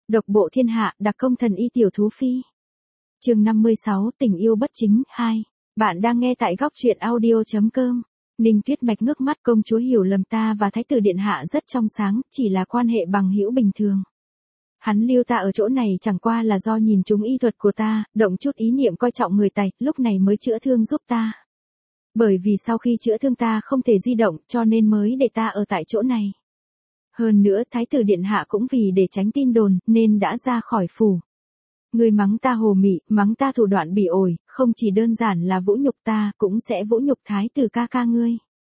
độc bộ thiên hạ, đặc công thần y tiểu thú phi. Chương 56, tình yêu bất chính 2. Bạn đang nghe tại góc truyện audio.com. Ninh Tuyết Mạch ngước mắt, công chúa hiểu lầm ta và thái tử điện hạ rất trong sáng, chỉ là quan hệ bằng hữu bình thường. Hắn lưu ta ở chỗ này chẳng qua là do nhìn trúng y thuật của ta, động chút ý niệm coi trọng người tài, lúc này mới chữa thương giúp ta. Bởi vì sau khi chữa thương ta không thể di động, cho nên mới để ta ở tại chỗ này. Hơn nữa thái tử điện hạ cũng vì để tránh tin đồn, nên đã ra khỏi phủ. Ngươi mắng ta hồ mị, mắng ta thủ đoạn bỉ ổi, không chỉ đơn giản là vũ nhục ta, cũng sẽ vũ nhục thái tử ca ca ngươi.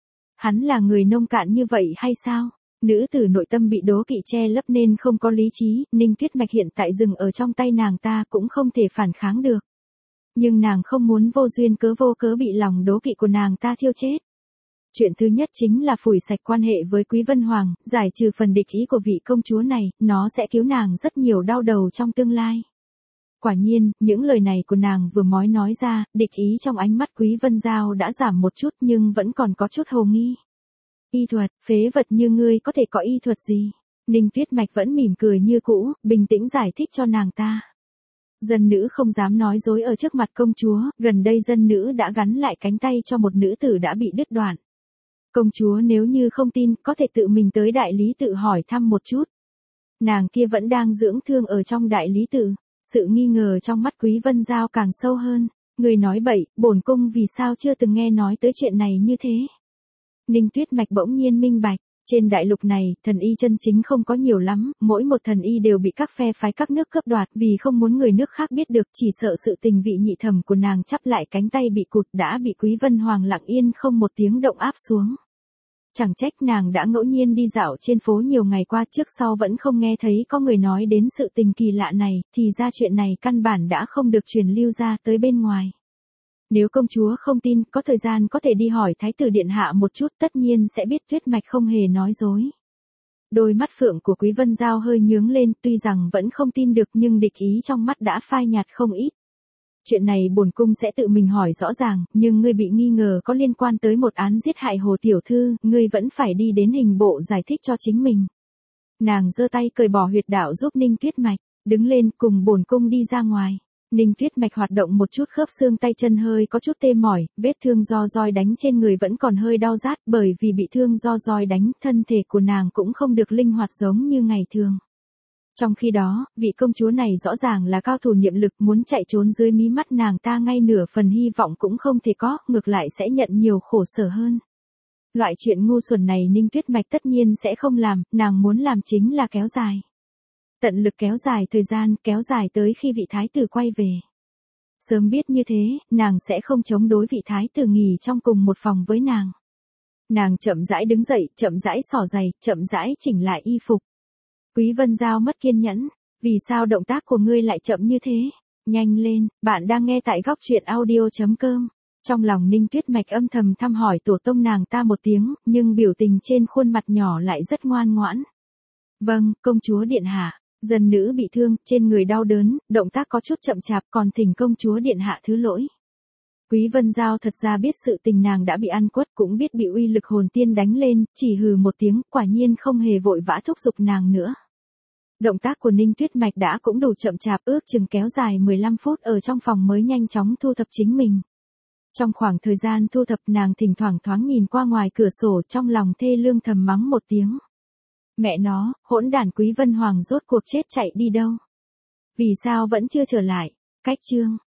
Hắn là người nông cạn như vậy hay sao? Nữ tử nội tâm bị đố kỵ che lấp nên không có lý trí, Ninh Tuyết Mạch hiện tại dừng ở trong tay nàng ta cũng không thể phản kháng được. Nhưng nàng không muốn vô duyên cớ vô cớ bị lòng đố kỵ của nàng ta thiêu chết. Chuyện thứ nhất chính là phủi sạch quan hệ với Quý Vân Hoàng, giải trừ phần địch ý của vị công chúa này, nó sẽ cứu nàng rất nhiều đau đầu trong tương lai. Quả nhiên, những lời này của nàng vừa mới nói ra, địch ý trong ánh mắt Quý Vân Giao đã giảm một chút nhưng vẫn còn có chút hồ nghi. Y thuật, phế vật như ngươi có thể có y thuật gì? Ninh Tuyết Mạch vẫn mỉm cười như cũ, bình tĩnh giải thích cho nàng ta. Dân nữ không dám nói dối ở trước mặt công chúa, gần đây dân nữ đã gắn lại cánh tay cho một nữ tử đã bị đứt đoạn. Công chúa nếu như không tin, có thể tự mình tới đại lý tự hỏi thăm một chút. Nàng kia vẫn đang dưỡng thương ở trong đại lý tự. Sự nghi ngờ trong mắt Quý Vân Giao càng sâu hơn. Người nói bậy, bổn cung vì sao chưa từng nghe nói tới chuyện này như thế. Ninh Tuyết Mạch bỗng nhiên minh bạch. Trên đại lục này, thần y chân chính không có nhiều lắm, mỗi một thần y đều bị các phe phái các nước cướp đoạt vì không muốn người nước khác biết được, chỉ sợ sự tình vị nhị thẩm của nàng chắp lại cánh tay bị cụt đã bị Quý Vân Hoàng lặng yên không một tiếng động áp xuống. Chẳng trách nàng đã ngẫu nhiên đi dạo trên phố nhiều ngày qua trước sau vẫn không nghe thấy có người nói đến sự tình kỳ lạ này, thì ra chuyện này căn bản đã không được truyền lưu ra tới bên ngoài. Nếu công chúa không tin, có thời gian có thể đi hỏi thái tử điện hạ một chút, tất nhiên sẽ biết Tuyết Mạch không hề nói dối. Đôi mắt phượng của Quý Vân Giao hơi nhướng lên, tuy rằng vẫn không tin được nhưng địch ý trong mắt đã phai nhạt không ít. Chuyện này bổn cung sẽ tự mình hỏi rõ ràng, nhưng ngươi bị nghi ngờ có liên quan tới một án giết hại Hồ tiểu thư, ngươi vẫn phải đi đến hình bộ giải thích cho chính mình. Nàng giơ tay cởi bỏ huyệt đạo giúp Ninh Tuyết Mạch, đứng lên cùng bổn cung đi ra ngoài. Ninh Tuyết Mạch hoạt động một chút khớp xương tay chân hơi có chút tê mỏi, vết thương do roi đánh trên người vẫn còn hơi đau rát, bởi vì bị thương do roi đánh, thân thể của nàng cũng không được linh hoạt giống như ngày thường. Trong khi đó, vị công chúa này rõ ràng là cao thủ niệm lực, muốn chạy trốn dưới mí mắt nàng ta ngay nửa phần hy vọng cũng không thể có, ngược lại sẽ nhận nhiều khổ sở hơn. Loại chuyện ngu xuẩn này Ninh Tuyết Mạch tất nhiên sẽ không làm, nàng muốn làm chính là kéo dài. Tận lực kéo dài thời gian, kéo dài tới khi vị thái tử quay về. Sớm biết như thế, nàng sẽ không chống đối vị thái tử nghỉ trong cùng một phòng với nàng. Nàng chậm rãi đứng dậy, chậm rãi xỏ giày, chậm rãi chỉnh lại y phục. Quý Vân Giao mất kiên nhẫn, vì sao động tác của ngươi lại chậm như thế? Nhanh lên, bạn đang nghe tại góc truyện audio.com. Trong lòng Ninh Tuyết Mạch âm thầm thăm hỏi tổ tông nàng ta một tiếng, nhưng biểu tình trên khuôn mặt nhỏ lại rất ngoan ngoãn. Vâng, công chúa điện hạ. Dân nữ bị thương, trên người đau đớn, động tác có chút chậm chạp, còn thỉnh công chúa điện hạ thứ lỗi. Quý Vân Giao thật ra biết sự tình nàng đã bị ăn quất, cũng biết bị uy lực hồn tiên đánh lên, chỉ hừ một tiếng, quả nhiên không hề vội vã thúc giục nàng nữa. Động tác của Ninh Tuyết Mạch đã cũng đủ chậm chạp, ước chừng kéo dài 15 phút ở trong phòng mới nhanh chóng thu thập chính mình. Trong khoảng thời gian thu thập nàng thỉnh thoảng thoáng nhìn qua ngoài cửa sổ, trong lòng thê lương thầm mắng một tiếng. Mẹ nó, hỗn đản Quý Vân Hoàng rốt cuộc chết chạy đi đâu? Vì sao vẫn chưa trở lại? Cách chương.